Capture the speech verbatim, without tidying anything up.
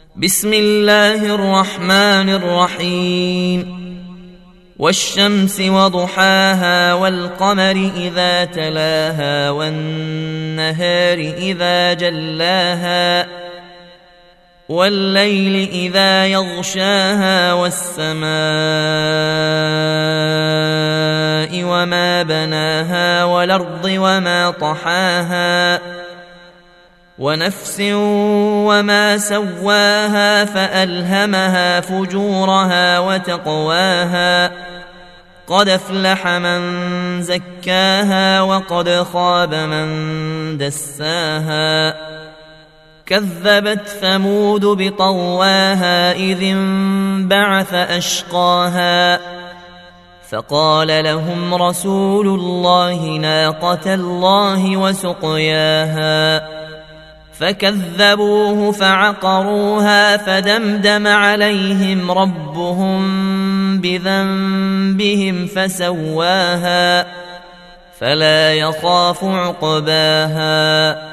بسم الله الرحمن الرحيم والشمس وضحاها والقمر إذا تلاها والنهار إذا جلاها والليل إذا يغشاها والسماء وما بناها والأرض وما طحاها ونفس وما سواها فألهمها فجورها وتقواها قد أفلح من زكاها وقد خاب من دساها كذبت ثمود بطواها إذ انبعث أشقاها فقال لهم رسول الله ناقة الله وسقياها فكذبوه فعقروها فدمدم عليهم ربهم بذنبهم فسواها فلا يخاف عقباها